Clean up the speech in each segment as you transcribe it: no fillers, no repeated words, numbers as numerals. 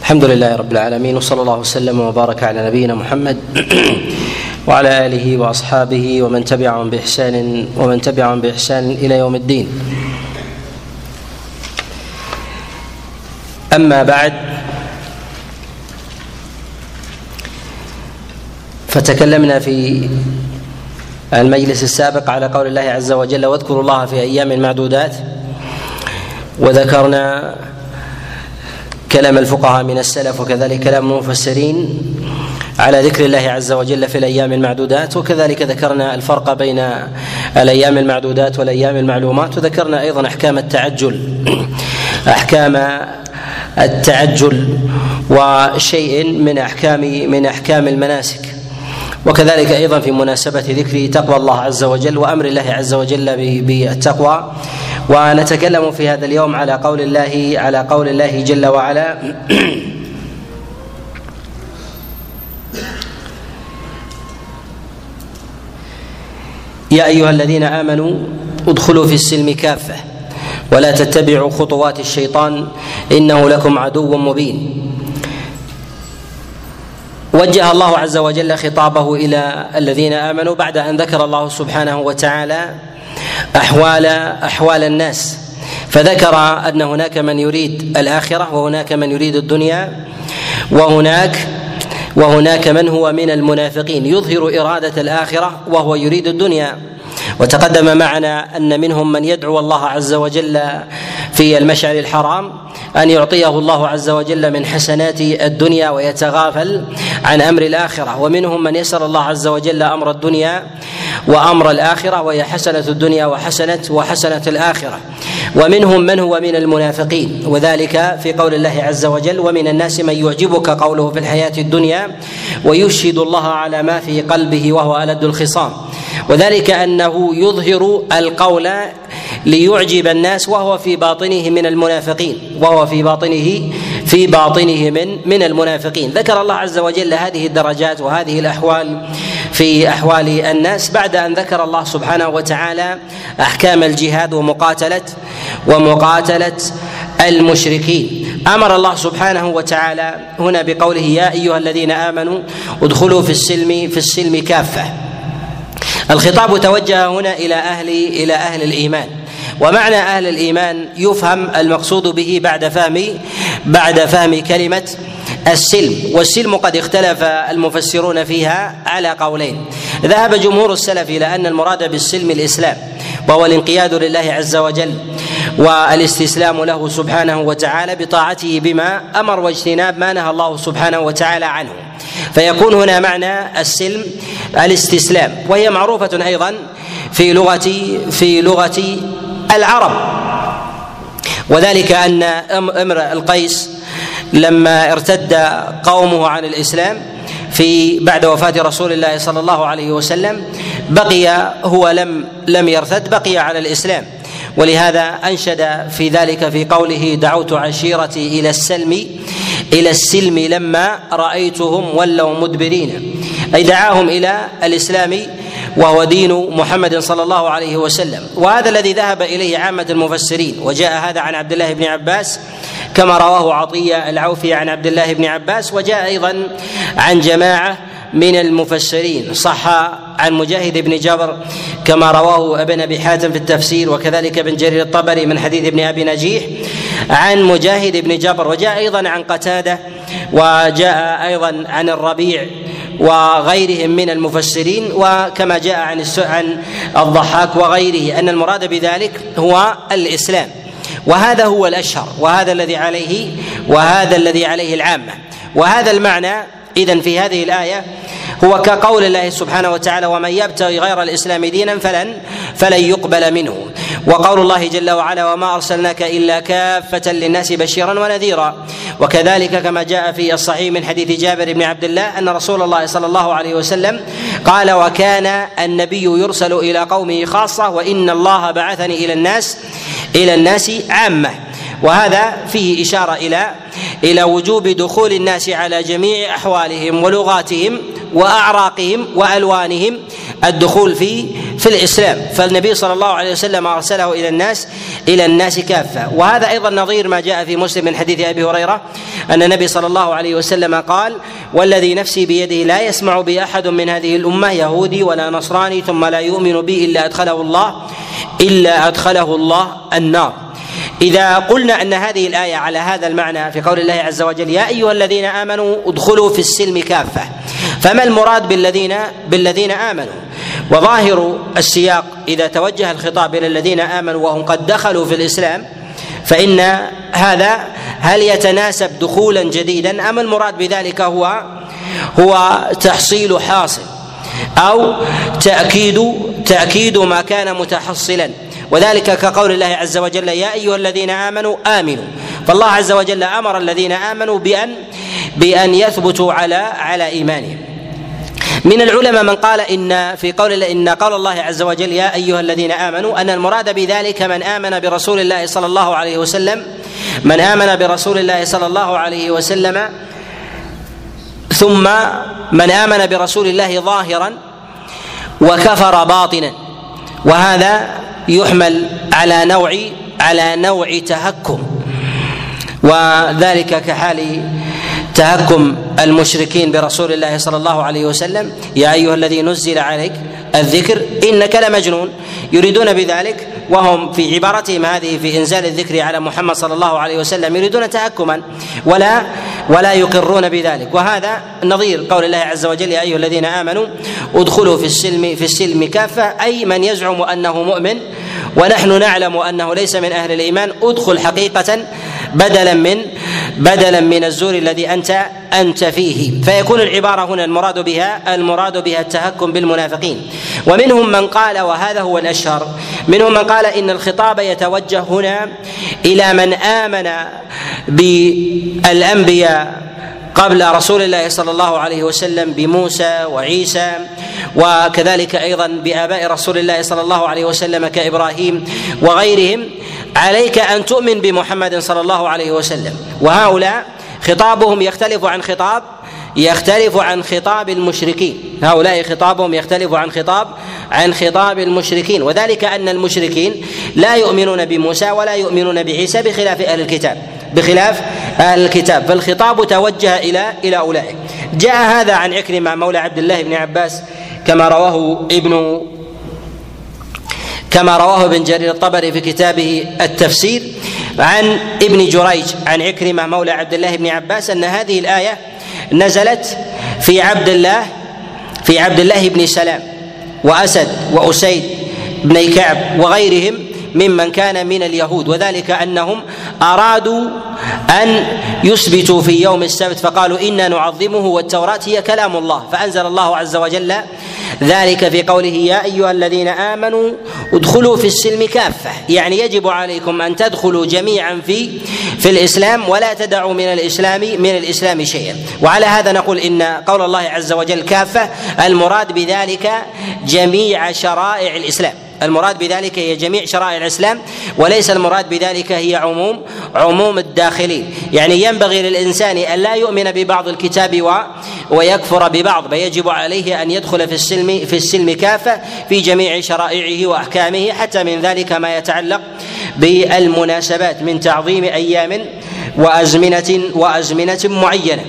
الحمد لله رب العالمين، وصلى الله وسلم وبارك على نبينا محمد وعلى آله وأصحابه ومن تبعهم بإحسان إلى يوم الدين. أما بعد، فتكلمنا في المجلس السابق على قول الله عز وجل: واذكروا الله في أيام معدودات، وذكرنا كلام الفقهاء من السلف وكذلك كلام المفسرين على ذكر الله عز وجل في الأيام المعدودات، وكذلك ذكرنا الفرق بين الأيام المعدودات والأيام المعلومات، وذكرنا أيضا أحكام التعجل وشيء من أحكام المناسك، وكذلك أيضا في مناسبة ذكر تقوى الله عز وجل وأمر الله عز وجل بالتقوى. ونتكلم في هذا اليوم على قول الله جل وعلا: يا أيها الذين آمنوا ادخلوا في السلم كافة ولا تتبعوا خطوات الشيطان إنه لكم عدو مبين. وجه الله عز وجل خطابه إلى الذين آمنوا بعد أن ذكر الله سبحانه وتعالى أحوال الناس، فذكر أن هناك من يريد الآخرة وهناك من يريد الدنيا، وهناك من هو من المنافقين يظهر إرادة الآخرة وهو يريد الدنيا. وتقدم معنا أن منهم من يدعو الله عز وجل في المشعر الحرام أن يعطيه الله عز وجل من حسنات الدنيا ويتغافل عن أمر الآخرة، ومنهم من يسأل الله عز وجل أمر الدنيا وأمر الآخرة، وهي حسنة الدنيا وحسنة الآخرة. ومنهم من هو من المنافقين، وذلك في قول الله عز وجل: ومن الناس من يعجبك قوله في الحياة الدنيا ويشهد الله على ما في قلبه وهو ألد الخصام. وذلك أنه يظهر القول ليعجب الناس وهو في باطنه من المنافقين، من المنافقين. ذكر الله عز وجل هذه الدرجات وهذه الأحوال في أحوال الناس بعد أن ذكر الله سبحانه وتعالى أحكام الجهاد ومقاتلة المشركين. أمر الله سبحانه وتعالى هنا بقوله: يا أيها الذين آمنوا ادخلوا في السلم كافة. الخطاب توجه هنا إلى أهل الإيمان، ومعنى أهل الإيمان يفهم المقصود به بعد فهم كلمة السلم. والسلم قد اختلف المفسرون فيها على قولين. ذهب جمهور السلف إلى أن المراد بالسلم الإسلام، وهو الانقياد لله عز وجل والاستسلام له سبحانه وتعالى بطاعته بما أمر واجتناب ما نهى الله سبحانه وتعالى عنه، فيكون هنا معنى السلم الاستسلام، وهي معروفة أيضا في لغة العرب. وذلك أن امرؤ القيس لما ارتد قومه عن الإسلام بعد وفاة رسول الله صلى الله عليه وسلم بقي هو لم يرتد، بقي على الإسلام، ولهذا أنشد في ذلك في قوله: دعوت عشيرتي إلى السلم لما رأيتهم ولوا مدبرين، أي دعاهم إلى الإسلام وهو دين محمد صلى الله عليه وسلم. وهذا الذي ذهب إليه عامة المفسرين، وجاء هذا عن عبد الله بن عباس كما رواه عطية العوفي عن عبد الله بن عباس، وجاء أيضا عن جماعة من المفسرين، صح عن مجاهد بن جبر كما رواه ابن أبي حاتم في التفسير، وكذلك ابن جرير الطبري من حديث ابن أبي نجيح عن مجاهد بن جبر، وجاء أيضا عن قتادة، وجاء أيضا عن الربيع وغيرهم من المفسرين، وكما جاء عن الضحاك وغيره أن المراد بذلك هو الإسلام، وهذا هو الأشهر، وهذا الذي عليه العامة. وهذا المعنى إذن في هذه الآية هو كقول الله سبحانه وتعالى: ومن يبتغي غير الإسلام دينا فلن يقبل منه. وقول الله جل وعلا: وما أرسلناك إلا كافة للناس بشيرا ونذيرا. وكذلك كما جاء في الصحيح من حديث جابر بن عبد الله أن رسول الله صلى الله عليه وسلم قال: وكان النبي يرسل إلى قومه خاصة وإن الله بعثني إلى الناس عامة. وهذا فيه إشارة إلى وجوب دخول الناس على جميع أحوالهم ولغاتهم وأعراقهم وألوانهم الدخول في الإسلام، فالنبي صلى الله عليه وسلم أرسله إلى الناس كافة. وهذا أيضا نظير ما جاء في مسلم من حديث أبي هريرة أن النبي صلى الله عليه وسلم قال: والذي نفسي بيده لا يسمع بي أحد من هذه الأمة يهودي ولا نصراني ثم لا يؤمن بي إلا أدخله الله النار. إذا قلنا أن هذه الآية على هذا المعنى في قول الله عز وجل: يا أيها الذين آمنوا ادخلوا في السلم كافة، فما المراد بالذين آمنوا؟ وظاهر السياق إذا توجه الخطاب إلى الذين آمنوا وهم قد دخلوا في الإسلام فإن هذا هل يتناسب دخولا جديدا أم المراد بذلك هو تحصيل حاصل أو تأكيد ما كان متحصلا؟ وذلك كقول الله عز وجل: يا أيها الذين آمنوا آمنوا. فالله عز وجل أمر الذين آمنوا بأن يثبتوا على إيمانهم. من العلماء من قال إن قول الله عز وجل: يا أيها الذين آمنوا أن المراد بذلك من آمن برسول الله صلى الله عليه وسلم ثم من آمن برسول الله ظاهرا وكفر باطنا، وهذا يحمل على نوع تهكم، وذلك كحال تهكم المشركين برسول الله صلى الله عليه وسلم: يا أيها الذي نزل عليك الذكر إنك لمجنون. يريدون بذلك وهم في عبارتهم هذه في إنزال الذكر على محمد صلى الله عليه وسلم يريدون تهكما ولا يقرون بذلك. وهذا نظير قول الله عز وجل: يا أيها الذين آمنوا ادخلوا في السلم كافة، أي من يزعم أنه مؤمن ونحن نعلم أنه ليس من أهل الإيمان ادخل حقيقة بدلا من الزور الذي أنت فيه. فيكون العبارة هنا المراد بها التهكم بالمنافقين. ومنهم من قال، وهذا هو الأشهر، منهم من قال إن الخطاب يتوجه هنا إلى من آمن بالأنبياء قبل رسول الله صلى الله عليه وسلم بموسى وعيسى، وكذلك أيضا بآباء رسول الله صلى الله عليه وسلم كإبراهيم وغيرهم: عليك أن تؤمن بمحمد صلى الله عليه وسلم. وهؤلاء خطابهم يختلف عن خطاب المشركين. هؤلاء خطابهم يختلف عن خطاب المشركين، وذلك أن المشركين لا يؤمنون بموسى ولا يؤمنون بعيسى بخلاف أهل الكتاب، فالخطاب توجه إلى أولئك. جاء هذا عن عكرمة مولى عبد الله بن عباس كما رواه ابن جرير الطبري في كتابه التفسير عن ابن جريج عن عكرمة مولى عبد الله بن عباس أن هذه الآية نزلت في عبد الله بن سلام وأسد وأسيد بن كعب وغيرهم ممن كان من اليهود، وذلك أنهم أرادوا أن يثبتوا في يوم السبت فقالوا إنا نعظمه والتوراة هي كلام الله، فأنزل الله عز وجل ذلك في قوله: يا أيها الذين آمنوا ادخلوا في السلم كافة، يعني يجب عليكم أن تدخلوا جميعا في الإسلام ولا تدعوا من الإسلام شيئا. وعلى هذا نقول إن قول الله عز وجل كافة المراد بذلك جميع شرائع الإسلام، المراد بذلك هي جميع شرائع الإسلام، وليس المراد بذلك هي عموم الداخلين. يعني ينبغي للإنسان أن لا يؤمن ببعض الكتاب ويكفر ببعض، بل يجب عليه أن يدخل في السلم كافة في جميع شرائعه وأحكامه، حتى من ذلك ما يتعلق بالمناسبات من تعظيم أيام وأزمنة معينة.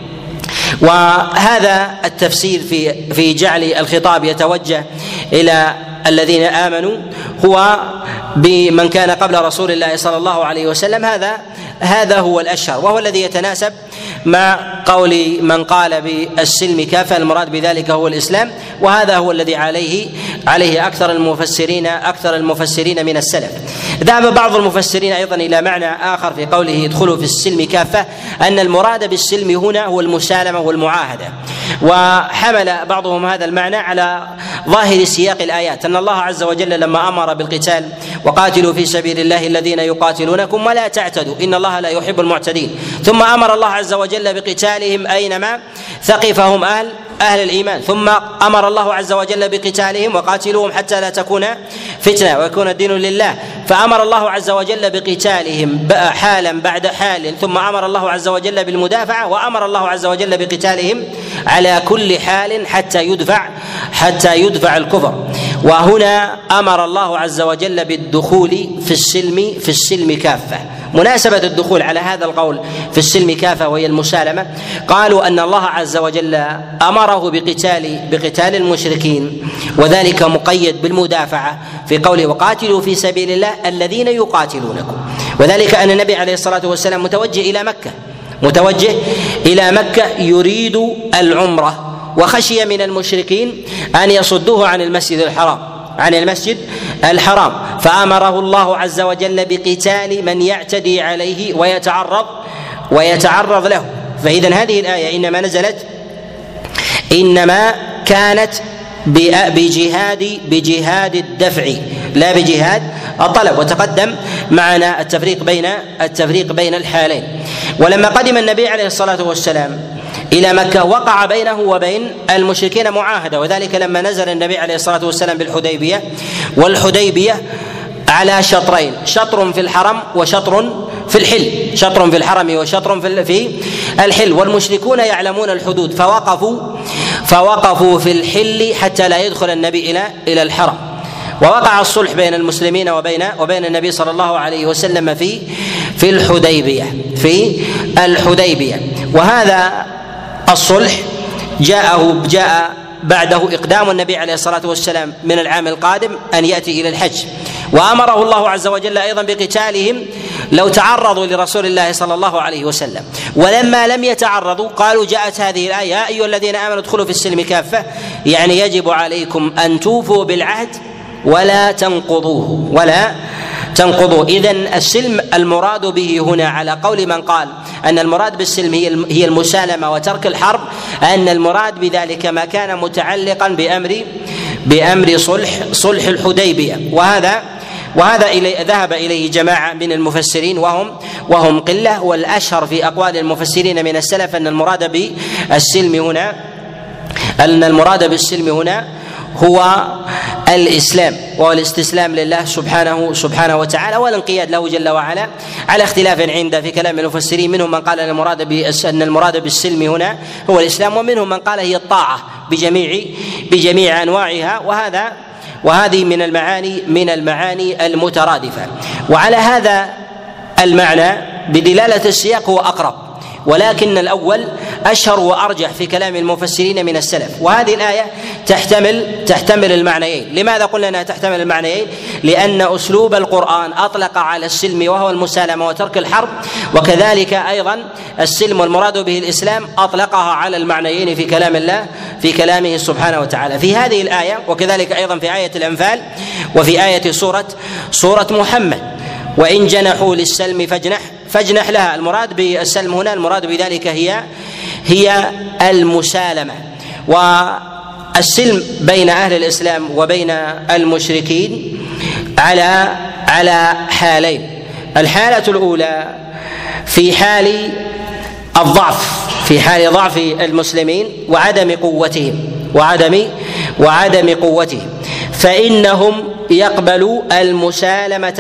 وهذا التفسير في جعل الخطاب يتوجه إلى الذين آمنوا هو بمن كان قبل رسول الله صلى الله عليه وسلم، هذا هو الأشهر، وهو الذي يتناسب مع قول من قال بالسلم كافة المراد بذلك هو الإسلام، وهذا هو الذي عليه أكثر المفسرين من السلف. ذهب بعض المفسرين أيضا إلى معنى آخر في قوله ادخلوا في السلم كافة، أن المراد بالسلم هنا هو المسالمة والمعاهدة، وحمل بعضهم هذا المعنى على ظاهر سياق الآيات، أن الله عز وجل لما أمر بالقتال وقاتلوا في سبيل الله الذين يقاتلونكم ولا تعتدوا إن الله لا يحب المعتدين، ثم أمر الله عز وجل بقتالهم أينما ثقفهم أهل الإيمان، ثم أمر الله عز وجل بقتالهم وقاتلوهم حتى لا تكون فتنة ويكون الدين لله، فأمر الله عز وجل بقتالهم حالا بعد حال، ثم أمر الله عز وجل بالمدافعة، وأمر الله عز وجل بقتالهم على كل حال حتى يدفع الكفر. وهنا أمر الله عز وجل بالدخول في السلم كافة. مناسبة الدخول على هذا القول في السلم كافة وهي المسالمة، قالوا أن الله عز وجل أمره بقتال المشركين، وذلك مقيد بالمدافعة في قوله وقاتلوا في سبيل الله الذين يقاتلونكم، وذلك أن النبي عليه الصلاة والسلام متوجه إلى مكة يريد العمرة، وخشي من المشركين أن يصدوه عن المسجد الحرام، فأمره الله عز وجل بقتال من يعتدي عليه ويتعرض له. فإذا هذه الآية إنما كانت بجهاد الدفع لا بجهاد الطلب، وتقدم معنا التفريق بين الحالين. ولما قدم النبي عليه الصلاة والسلام إلى مكة وقع بينه وبين المشركين معاهدة، وذلك لما نزل النبي عليه الصلاة والسلام بالحديبية، والحديبية على شطرين، شطر في الحرم وشطر في الحل، شطر في الحرم وشطر في الحل، والمشركون يعلمون الحدود فوقفوا في الحل حتى لا يدخل النبي إلى الحرم، ووقع الصلح بين المسلمين وبين النبي صلى الله عليه وسلم في الحديبية. وهذا الصلح جاء بعده إقدام النبي عليه الصلاة والسلام من العام القادم أن يأتي إلى الحج، وأمره الله عز وجل أيضا بقتالهم لو تعرضوا لرسول الله صلى الله عليه وسلم. ولما لم يتعرضوا قالوا جاءت هذه الآية يا أيها الذين آمنوا ادخلوا في السلم كافة، يعني يجب عليكم أن توفوا بالعهد ولا تنقضوه. إذن السلم المراد به هنا على قول من قال أن المراد بالسلم هي المسالمة وترك الحرب، أن المراد بذلك ما كان متعلقا بأمر صلح الحديبية، وهذا ذهب إليه جماعة من المفسرين وهم قلة، والأشهر في أقوال المفسرين من السلف أن المراد بالسلم هنا هو الإسلام، وهو الاستسلام لله سبحانه وتعالى، والانقياد له جل وعلا، على اختلاف في كلام المفسرين. منهم من قال أن المراد بالسلم هنا هو الإسلام، ومنهم من قال هي الطاعة بجميع أنواعها، وهذه من المعاني المترادفة. وعلى هذا المعنى بدلالة السياق هو أقرب، ولكن الأول أشهر وأرجح في كلام المفسرين من السلف. وهذه الآية تحتمل المعنيين. لماذا قلنا أنها تحتمل المعنيين؟ لأن أسلوب القرآن أطلق على السلم وهو المسالمة وترك الحرب، وكذلك أيضا السلم والمراد به الإسلام أطلقها على المعنيين في كلام الله في كلامه سبحانه وتعالى في هذه الآية، وكذلك أيضا في آية الأنفال وفي آية سورة محمد. وإن جنحوا للسلم فاجنح لها. المراد بالسلم هنا المراد بذلك هي المسالمة. والسلم بين أهل الإسلام وبين المشركين على حالين. الحالة الأولى في حال ضعف المسلمين وعدم قوتهم فإنهم يقبلوا المسالمة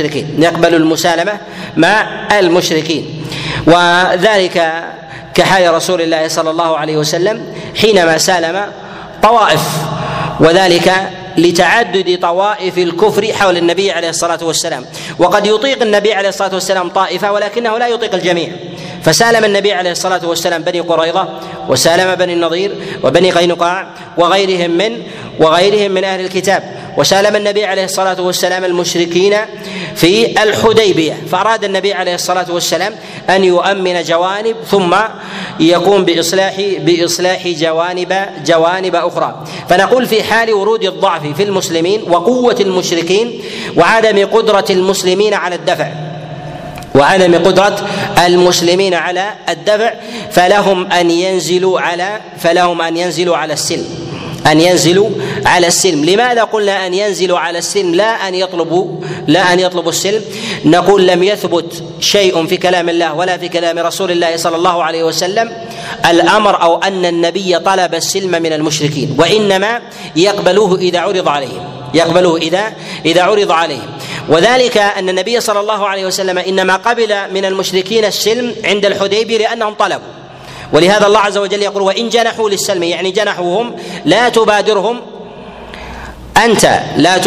مع المشركين، وذلك كحال رسول الله صلى الله عليه وسلم حينما سالم طوائف، وذلك لتعدد طوائف الكفر حول النبي عليه الصلاة والسلام. وقد يطيق النبي عليه الصلاة والسلام طائفة ولكنه لا يطيق الجميع، فسالم النبي عليه الصلاة والسلام بني قريظة، وسالم بني النضير وبني قينقاع وغيرهم من أهل الكتاب، وسالم النبي عليه الصلاة والسلام المشركين في الحديبية. فأراد النبي عليه الصلاة والسلام أن يؤمن جوانب ثم يقوم بإصلاح جوانب أخرى. فنقول في حال ورود الضعف في المسلمين وقوة المشركين وعدم قدرة المسلمين على الدفع فلهم أن ينزلوا على السلم. لماذا قلنا أن ينزلوا على السلم لا أن يطلبوا السلم؟ نقول لم يثبت شيء في كلام الله ولا في كلام رسول الله صلى الله عليه وسلم الأمر أو أن النبي طلب السلم من المشركين، وإنما يقبلوه إذا عرض عليهم، يقبلوه إذا عرض عليهم. وذلك أن النبي صلى الله عليه وسلم إنما قبل من المشركين السلم عند الحديبية لأنهم طلبوا، ولهذا الله عز وجل يقول: وإن جنحوا للسلم، يعني جنحوهم، لا تبادرهم أنت،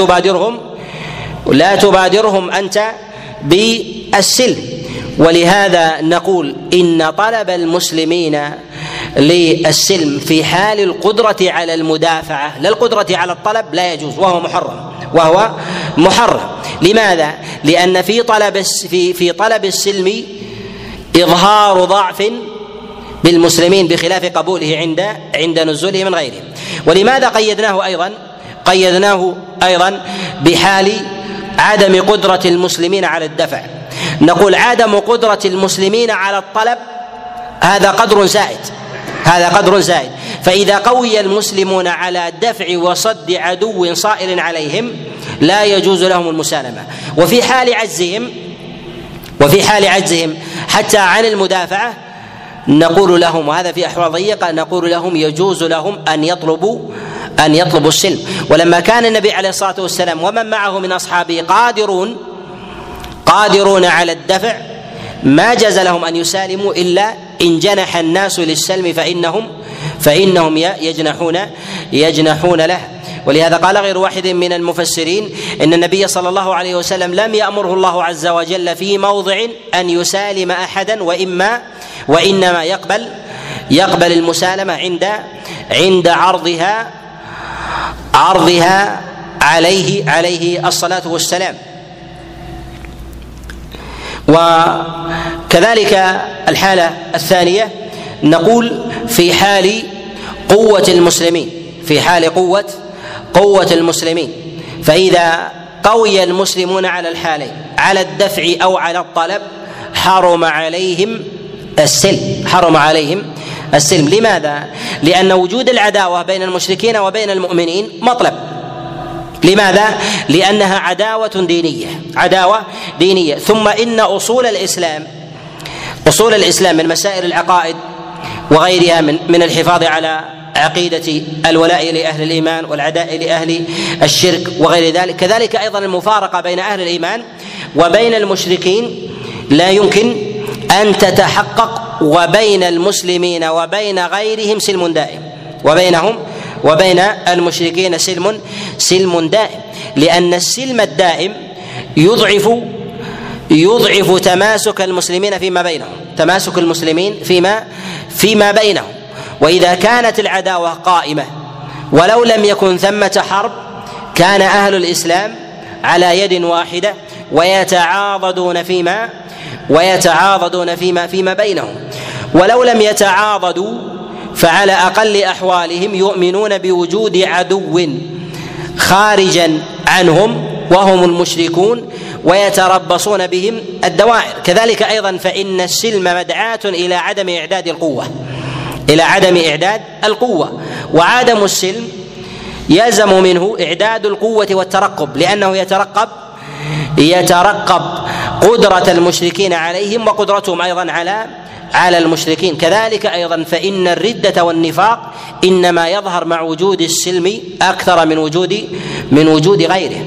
لا تبادرهم أنت بالسلم. ولهذا نقول إن طلب المسلمين للسلم في حال القدرة على المدافعة لا القدرة على الطلب لا يجوز، وهو محرم. لماذا؟ لأن في طلب السلم إظهار ضعف بالمسلمين بخلاف قبوله عند نزوله من غيرهم. ولماذا قيدناه أيضا بحال عدم قدرة المسلمين على الدفع؟ نقول عدم قدرة المسلمين على الطلب هذا قدر زائد، فإذا قوي المسلمون على دفع وصد عدو صائل عليهم لا يجوز لهم المسالمة. وفي حال عجزهم حتى عن المدافعة نقول لهم، وهذا في أحوال ضيقة، نقول لهم يجوز لهم أن يطلبوا السلم. ولما كان النبي عليه الصلاة والسلام ومن معه من أصحابه قادرون على الدفع ما جاز لهم أن يسالموا إلا إن جنح الناس للسلم فإنهم يجنحون له. ولهذا قال غير واحد من المفسرين إن النبي صلى الله عليه وسلم لم يأمره الله عز وجل في موضع أن يسالم أحدا، وإنما يقبل المسالمة عند عرضها عليه الصلاة والسلام. وكذلك الحالة الثانية نقول في حال قوة المسلمين، فإذا قوي المسلمون على الحالين، على الدفع أو على الطلب، حرم عليهم السلم. لماذا؟ لأن وجود العداوة بين المشركين وبين المؤمنين مطلب. لماذا؟ لأنها عداوة دينية. ثم إن أصول الإسلام من مسائل العقائد وغيرها من الحفاظ على عقيدة الولاء لأهل الإيمان والعداء لأهل الشرك وغير ذلك، كذلك أيضا المفارقة بين أهل الإيمان وبين المشركين لا يمكن أن تتحقق، وبين المسلمين وبين غيرهم سلم دائم، وبين المشركين سلم دائم، لأن السلم الدائم يضعف تماسك المسلمين فيما بينهم. وإذا كانت العداوة قائمة ولو لم يكن ثمة حرب كان أهل الإسلام على يد واحدة ويتعاضدون فيما بينهم. ولو لم يتعاضدوا فعلى أقل أحوالهم يؤمنون بوجود عدو خارجا عنهم وهم المشركون ويتربصون بهم الدوائر. كذلك أيضا فإن السلم مدعاة إلى عدم إعداد القوة، وعدم السلم يلزم منه إعداد القوة والترقب، لأنه يترقب قدرة المشركين عليهم وقدرتهم أيضا على المشركين. كذلك أيضا فإن الردة والنفاق إنما يظهر مع وجود السلم أكثر من وجود غيره.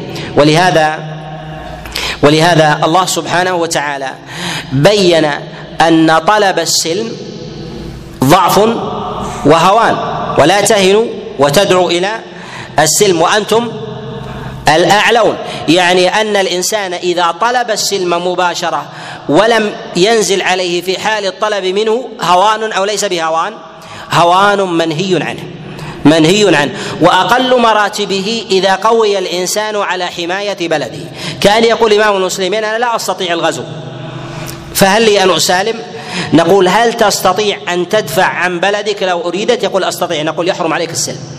ولهذا الله سبحانه وتعالى بين أن طلب السلم ضعف وهوان، ولا تهنوا وتدعوا إلى السلم وأنتم الأعلون، يعني أن الإنسان إذا طلب السلم مباشرة ولم ينزل عليه في حال الطلب منه هوان أو ليس بهوان، هوان منهي عنه. وأقل مراتبه إذا قوي الإنسان على حماية بلده. كان يقول إمام المسلمين: أنا لا أستطيع الغزو، فهل لي أن أسالم؟ نقول: هل تستطيع أن تدفع عن بلدك لو أريدت؟ يقول: أستطيع. نقول: يحرم عليك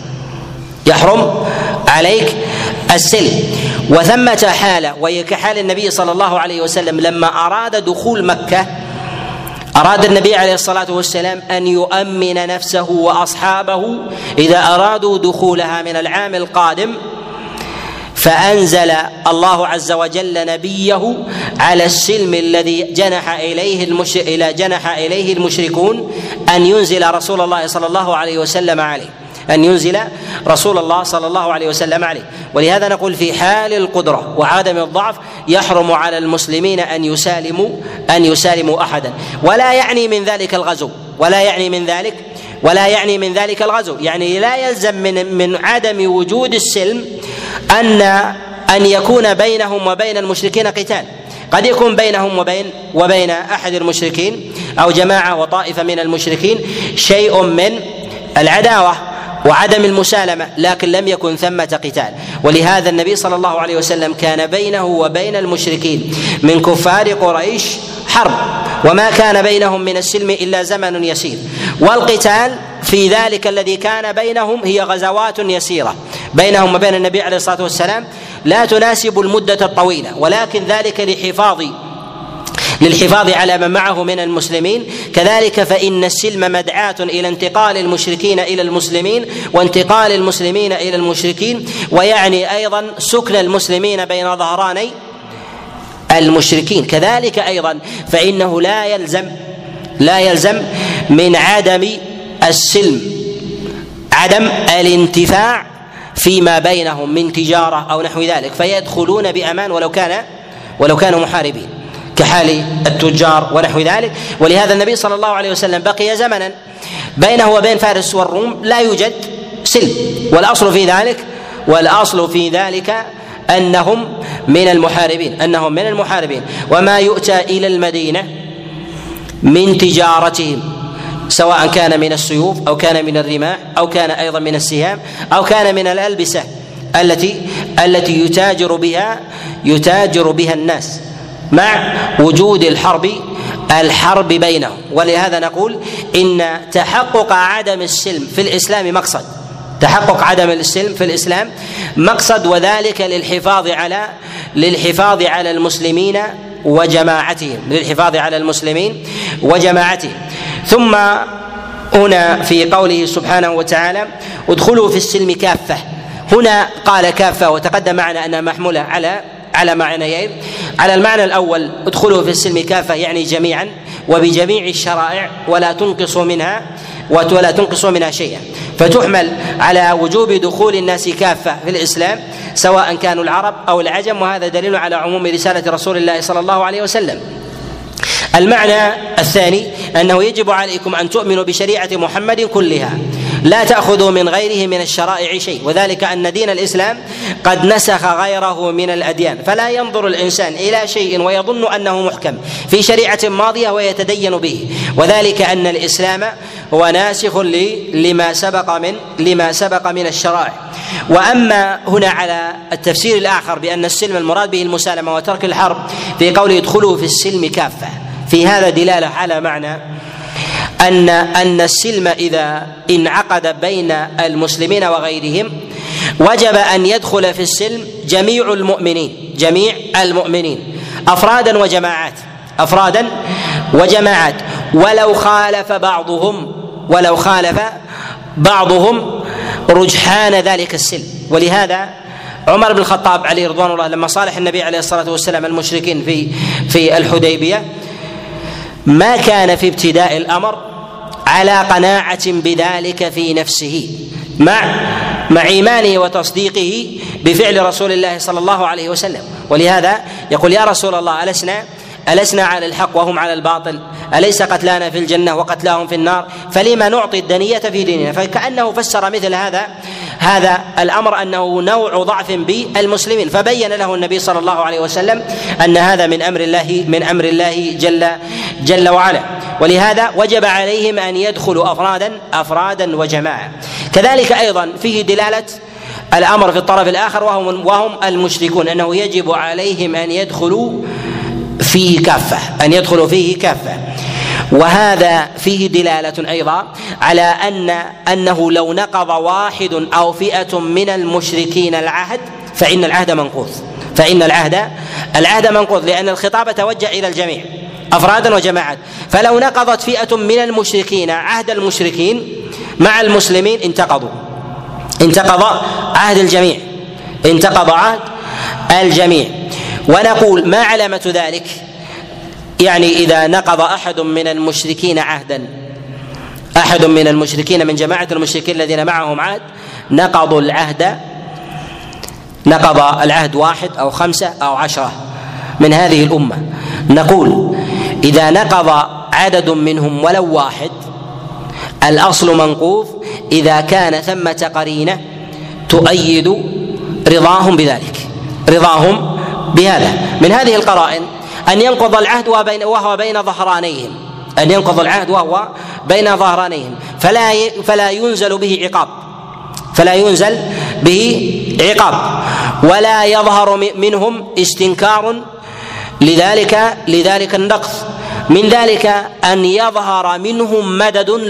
السلم. وثمة حالة وهي كحال النبي صلى الله عليه وسلم لما أراد دخول مكة، أراد النبي عليه الصلاة والسلام أن يؤمن نفسه وأصحابه إذا أرادوا دخولها من العام القادم، فأنزل الله عز وجل نبيه على السلم الذي جنح إليه المشركون أن ينزل رسول الله صلى الله عليه وسلم عليه، أن ينزل رسول الله صلى الله عليه وسلم عليه. ولهذا نقول في حال القدرة وعدم الضعف يحرم على المسلمين أن يسالموا أحدا، ولا يعني من ذلك الغزو، ولا يعني من ذلك الغزو، يعني لا يلزم من عدم وجود السلم أن يكون بينهم وبين المشركين قتال. قد يكون بينهم وبين أحد المشركين أو جماعة وطائفة من المشركين شيء من العداوة وعدم المسالمة، لكن لم يكن ثمة قتال. ولهذا النبي صلى الله عليه وسلم كان بينه وبين المشركين من كفار قريش حرب، وما كان بينهم من السلم إلا زمن يسير، والقتال في ذلك الذي كان بينهم هي غزوات يسيرة بينهم وبين النبي عليه الصلاة والسلام لا تناسب المدة الطويلة، ولكن ذلك للحفاظ على من معه من المسلمين. كذلك فإن السلم مدعاة إلى انتقال المشركين إلى المسلمين وانتقال المسلمين إلى المشركين، ويعني أيضا سكن المسلمين بين ظهراني المشركين. كذلك أيضا فإنه لا يلزم من عدم السلم عدم الانتفاع فيما بينهم من تجارة أو نحو ذلك، فيدخلون بأمان ولو كانوا محاربين كحال التجار ونحو ذلك. ولهذا النبي صلى الله عليه وسلم بقي زمنا بينه وبين فارس والروم لا يوجد سلم، والأصل في ذلك أنهم من المحاربين. وما يؤتى إلى المدينة من تجارتهم سواء كان من السيوف أو كان من الرماح أو كان أيضا من السهام أو كان من الألبسة التي يتاجر بها الناس مع وجود الحرب بينهم. ولهذا نقول إن تحقق عدم السلم في الإسلام مقصد، وذلك للحفاظ على المسلمين وجماعتهم. ثم هنا في قوله سبحانه وتعالى ادخلوا في السلم كافة، هنا قال كافة وتقدم معنا أنها محمولة على معنيين. على المعنى الأول ادخلوا في السلم كافة يعني جميعا وبجميع الشرائع ولا تنقصوا منها شيئا، فتحمل على وجوب دخول الناس كافة في الإسلام سواء كانوا العرب أو العجم، وهذا دليل على عموم رسالة رسول الله صلى الله عليه وسلم. المعنى الثاني أنه يجب عليكم أن تؤمنوا بشريعة محمد كلها لا تأخذوا من غيره من الشرائع شيء، وذلك أن دين الإسلام قد نسخ غيره من الأديان، فلا ينظر الإنسان إلى شيء ويظن أنه محكم في شريعة ماضية ويتدين به، وذلك أن الإسلام هو ناسخ لما سبق من الشرائع. وأما هنا على التفسير الآخر بأن السلم المراد به المسالمة وترك الحرب في قوله ادخلوا في السلم كافة، في هذا دلالة على معنى أن السلم إذا انعقد بين المسلمين وغيرهم وجب أن يدخل في السلم جميع المؤمنين أفرادا وجماعات ولو خالف بعضهم رجحان ذلك السلم. ولهذا عمر بن الخطاب عليه رضوان الله لما صالح النبي عليه الصلاة والسلام المشركين في الحديبية ما كان في ابتداء الأمر على قناعة بذلك في نفسه مع إيمانه وتصديقه بفعل رسول الله صلى الله عليه وسلم. ولهذا يقول يا رسول الله ألسنا على الحق وهم على الباطل؟ أليس قتلانا في الجنة وقتلاهم في النار؟ فلما نعطي الدنية في ديننا؟ فكأنه فسر مثل هذا الأمر أنه نوع ضعف بالمسلمين، فبين له النبي صلى الله عليه وسلم أن هذا من أمر الله جل وعلا. ولهذا وجب عليهم أن يدخلوا أفرادا وجماعة. كذلك أيضا فيه دلالة الأمر في الطرف الآخر وهم المشركون أنه يجب عليهم أن يدخلوا فيه كافة، وهذا فيه دلالة أيضا على أنه لو نقض واحد أو فئة من المشركين العهد فإن العهد منقوض، لأن الخطاب توجه إلى الجميع أفرادا وجماعات. فلو نقضت فئة من المشركين عهد المشركين مع المسلمين انتقض عهد الجميع. ونقول ما علامة ذلك؟ يعني إذا نقض أحد من المشركين عهدا أحد من المشركين من جماعة المشركين الذين معهم عهد نقض العهد 1 أو 5 أو 10 من هذه الأمة، نقول إذا نقض عدد منهم ولو 1 الأصل منقوض إذا كان ثمة قرينة تؤيد رضاهم بهذا. من هذه القرائن أن ينقض العهد وهو بين ظهرانيهم، فلا ينزل به عقاب ولا يظهر منهم استنكار لذلك النقض. من ذلك أن يظهر منهم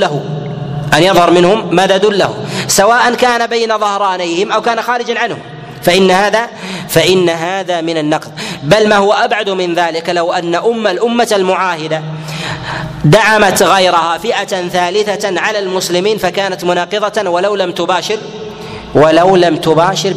مدد له سواء كان بين ظهرانيهم أو كان خارجا عنهم، فإن هذا من النقض. بل ما هو أبعد من ذلك، لو أن الأمة المعاهدة دعمت غيرها فئة ثالثة على المسلمين فكانت مناقضة ولو لم تباشر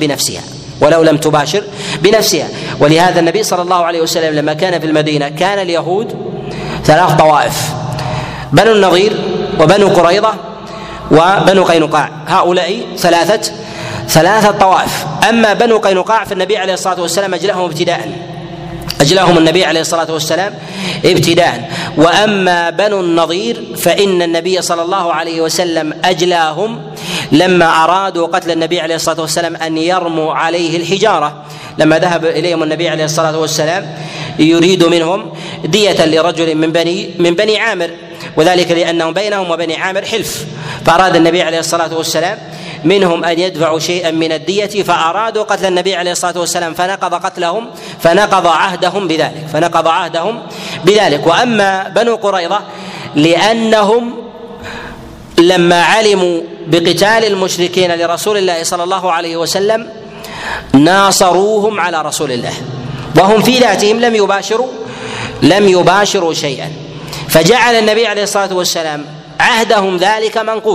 بنفسها. ولهذا النبي صلى الله عليه وسلم لما كان في المدينة كان اليهود 3 طوائف: بنو النضير وبنو قريظة وبنو قينقاع، هؤلاء 3 طوائف. أما بنو قينقاع فالنبي عليه الصلاة والسلام أجلاهم النبي عليه الصلاة والسلام ابتداء، وأما بنو النضير فإن النبي صلى الله عليه وسلم أجلاهم لما أرادوا قتل النبي عليه الصلاة والسلام أن يرموا عليه الحجارة، لما ذهب إليهم النبي عليه الصلاة والسلام يريد منهم دية لرجل من بني عامر، وذلك لأنهم بينهم وبني عامر حلف، فأراد النبي عليه الصلاة والسلام منهم أن يدفعوا شيئا من الدية، فأرادوا قتل النبي عليه الصلاة والسلام فنقض عهدهم بذلك. وأما بنو قريظة لأنهم لما علموا بقتال المشركين لرسول الله صلى الله عليه وسلم ناصروهم على رسول الله، وهم في ذاتهم لم يباشروا شيئا، فجعل النبي عليه الصلاة والسلام عهدهم ذلك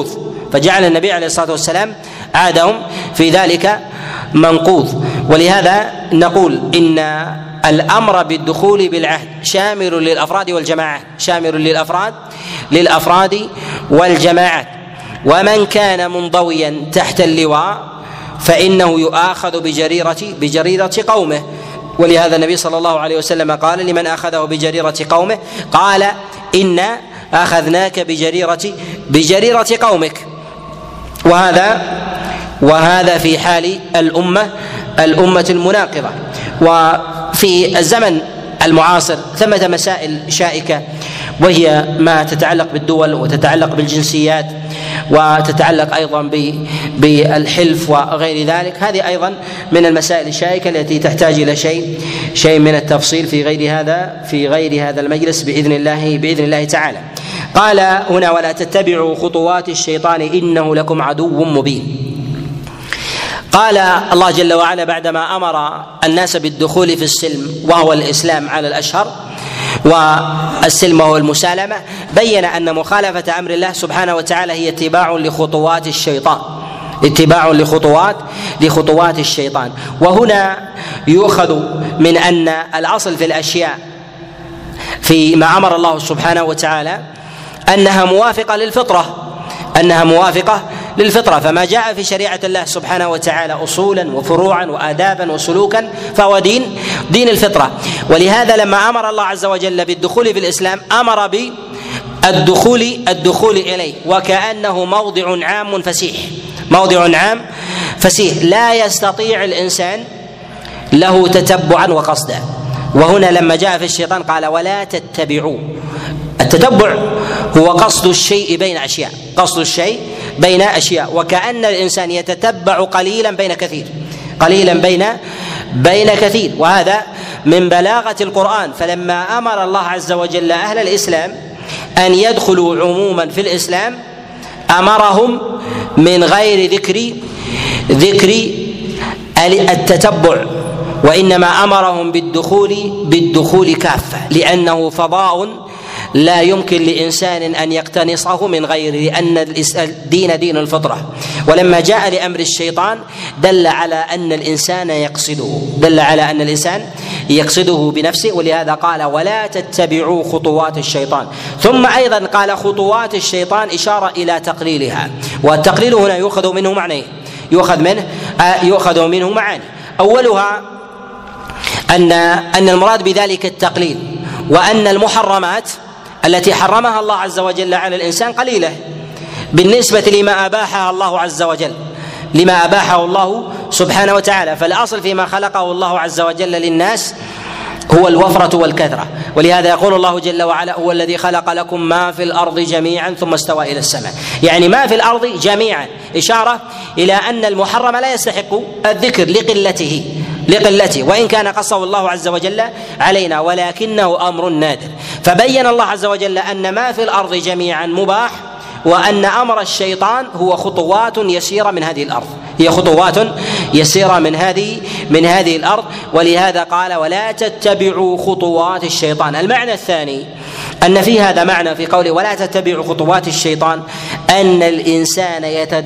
منقوض. ولهذا نقول إن الأمر بالدخول بالعهد شامل للأفراد والجماعات، ومن كان منضويا تحت اللواء فإنه يؤاخذ بجريرة قومه. ولهذا النبي صلى الله عليه وسلم قال لمن أخذه بجريرة قومه قال إنا أخذناك بجريرة قومك. وهذا في حال الأمة المناقضة. وفي الزمن المعاصر ثمة مسائل شائكة، وهي ما تتعلق بالدول وتتعلق بالجنسيات وتتعلق أيضا بالحلف وغير ذلك. هذه أيضا من المسائل الشائكة التي تحتاج إلى شيء من التفصيل في غير هذا المجلس بإذن الله تعالى. قال هنا: ولا تتبعوا خطوات الشيطان إنه لكم عدو مبين. قال الله جل وعلا بعدما أمر الناس بالدخول في السلم وهو الإسلام على الأشهر، والسلم وهو المسالمة، بين أن مخالفة أمر الله سبحانه وتعالى هي اتباع لخطوات الشيطان. وهنا يؤخذ من أن الأصل في الأشياء فيما أمر الله سبحانه وتعالى أنها موافقة للفطرة، فما جاء في شريعة الله سبحانه وتعالى أصولا وفروعا وآدابا وسلوكا فهو دين الفطرة. ولهذا لما أمر الله عز وجل بالدخول في الإسلام أمر بالدخول إليه، وكأنه موضع عام فسيح لا يستطيع الإنسان له تتبعا وقصدا. وهنا لما جاء في الشيطان قال: ولا تتبعوا. التتبع هو قصد الشيء بين أشياء، وكأن الإنسان يتتبع قليلا بين كثير، وهذا من بلاغة القرآن. فلما أمر الله عز وجل أهل الإسلام أن يدخلوا عموما في الإسلام أمرهم من غير ذكر التتبع، وإنما أمرهم بالدخول كافة، لأنه فضاء لا يمكن لإنسان أن يقتنصه من غيره، لأن الدين دين الفطرة. ولما جاء لأمر الشيطان دل على أن الإنسان يقصده بنفسه، ولهذا قال ولا تتبعوا خطوات الشيطان. ثم أيضا قال خطوات الشيطان إشارة إلى تقليلها، والتقليل هنا يؤخذ منه معنى يؤخذ منه معاني. أولها أن المراد بذلك التقليل، وأن المحرمات التي حرمها الله عز وجل على الإنسان قليلة بالنسبة لما أباحها الله عز وجل، لما أباحه الله سبحانه وتعالى. فالأصل فيما خلقه الله عز وجل للناس هو الوفرة والكثرة، ولهذا يقول الله جل وعلا هو الذي خلق لكم ما في الأرض جميعا ثم استوى إلى السماء، يعني ما في الأرض جميعا، إشارة إلى أن المحرم لا يستحق الذكر لقلته وإن كان قصه الله عز وجل علينا، ولكنه أمر نادر. فبين الله عز وجل أن ما في الأرض جميعا مباح، وأن أمر الشيطان هو خطوات يسيرة من هذه الأرض، هي خطوات يسيرة من هذه الأرض. ولهذا قال ولا تتبعوا خطوات الشيطان. المعنى الثاني أن في هذا معنى في قوله ولا تتبعوا خطوات الشيطان أن الإنسان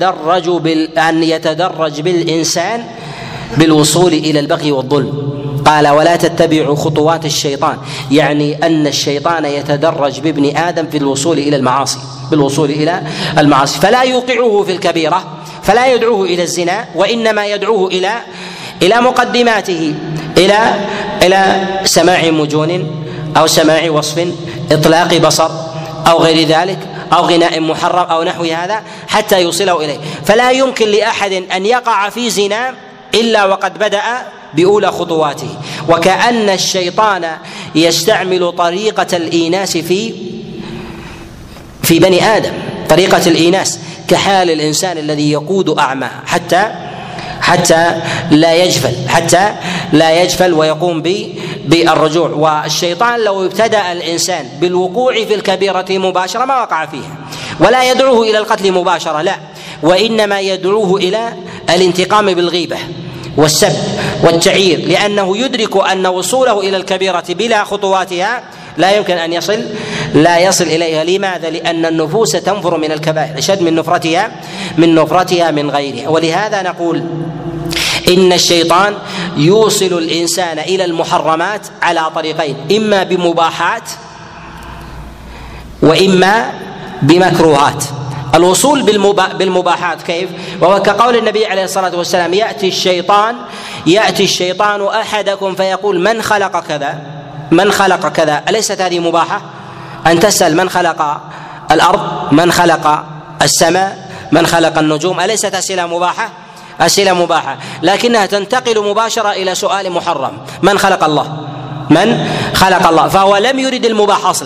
يتدرج بالإنسان بالوصول إلى البغي والظلم. قال ولا تتبعوا خطوات الشيطان، يعني أن الشيطان يتدرج بابن آدم في الوصول إلى المعاصي، فلا يوقعه في الكبيرة، فلا يدعوه إلى الزنا، وإنما يدعوه إلى مقدماته، إلى سماع مجون أو سماع وصف، إطلاق بصر أو غير ذلك، أو غناء محرم أو نحو هذا، حتى يوصله إليه. فلا يمكن لأحد أن يقع في زنا إلا وقد بدأ بأولى خطواته. وكأن الشيطان يستعمل طريقة الإيناس في بني آدم، طريقة الإيناس كحال الإنسان الذي يقود أعمى حتى لا يجفل ويقوم بالرجوع. والشيطان لو ابتدأ الإنسان بالوقوع في الكبيرة مباشرة ما وقع فيها، ولا يدعوه إلى القتل مباشرة، لا، وإنما يدعوه إلى الانتقام بالغيبة والسب والتعيير، لأنه يدرك أن وصوله إلى الكبيرة بلا خطواتها لا يمكن أن يصل إليها. لماذا؟ لأن النفوس تنفر من الكبائر أشد من نفرتها من غيرها. ولهذا نقول إن الشيطان يوصل الإنسان إلى المحرمات على طريقين، إما بمباحات وإما بمكروهات. الوصول بالمباحات كيف؟ وهو كقول النبي عليه الصلاة والسلام يأتي الشيطان أحدكم فيقول من خلق كذا، أليست هذه مباحة؟ أن تسأل من خلق الأرض، من خلق السماء، من خلق النجوم، أليست أسئلة مباحة، لكنها تنتقل مباشرة إلى سؤال محرم، من خلق الله، فهو لم يرد المباح أصلا،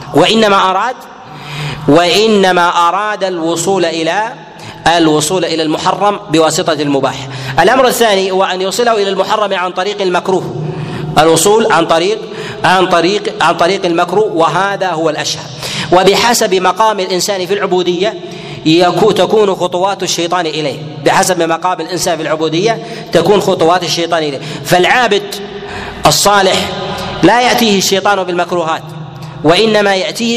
وإنما أراد الوصول إلى المحرم بواسطة المباح. الأمر الثاني هو أن يوصله إلى المحرم عن طريق المكروه، الوصول عن طريق المكروه، وهذا هو الأشهر. وبحسب مقام الإنسان في العبودية تكون خطوات الشيطان إليه، بحسب مقام الإنسان في العبودية تكون خطوات الشيطان إليه. فالعابد الصالح لا يأتيه الشيطان بالمكروهات، وإنما يأتيه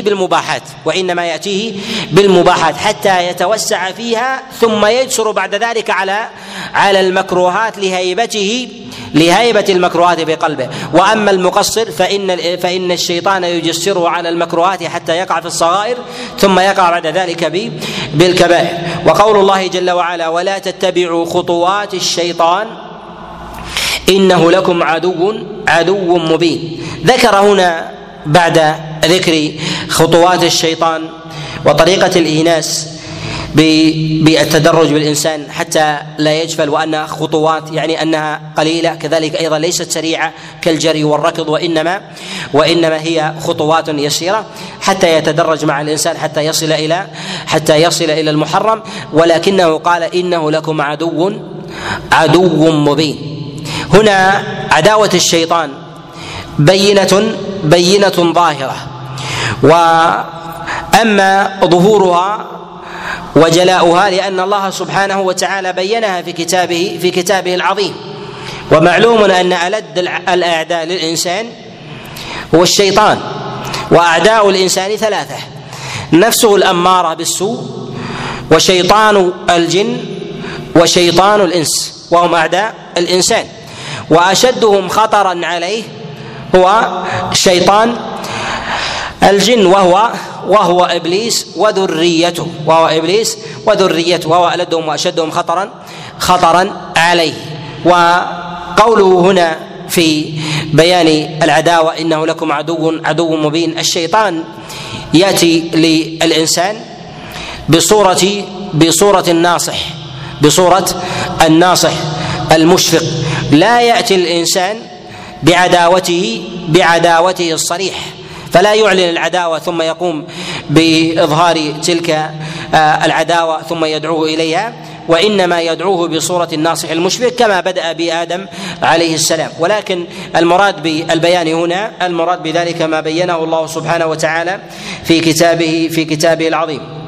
بالمباحات حتى يتوسع فيها، ثم يجسر بعد ذلك على المكروهات لهيبة المكروهات في قلبه. وأما المقصر فإن الشيطان يجسره على المكروهات حتى يقع في الصغائر، ثم يقع بعد ذلك بالكبائر. وقول الله جل وعلا ولا تتبعوا خطوات الشيطان إنه لكم عدو مبين. ذكر هنا بعد ذكر خطوات الشيطان وطريقة الإيناس بالتدرج بالإنسان حتى لا يجفل، وأنها خطوات يعني أنها قليلة، كذلك أيضا ليست سريعة كالجري والركض، وإنما هي خطوات يسيرة حتى يتدرج مع الإنسان حتى يصل إلى المحرم. ولكنه قال إنه لكم عدو مبين. هنا عداوة الشيطان بينة ظاهرة، وأما ظهورها وجلاؤها لأن الله سبحانه وتعالى بينها في كتابه العظيم. ومعلوم أن ألد الأعداء للإنسان هو الشيطان، وأعداء الإنسان ثلاثة: نفسه الأمارة بالسوء، وشيطان الجن، وشيطان الإنس، وهم أعداء الإنسان. وأشدهم خطرا عليه هو شيطان الجن وهو إبليس وذريته، وهو ألدهم وأشدهم خطرا عليه. وقوله هنا في بيان العداوة إنه لكم عدو مبين، الشيطان يأتي للإنسان بصورة الناصح المشفق، لا يأتي الإنسان بعداوته الصريح، فلا يعلن العداوة ثم يقوم بإظهار تلك العداوة ثم يدعوه إليها، وإنما يدعوه بصورة الناصح المشفق كما بدأ بآدم عليه السلام. ولكن المراد بالبيان هنا المراد بذلك ما بينه الله سبحانه وتعالى في كتابه العظيم.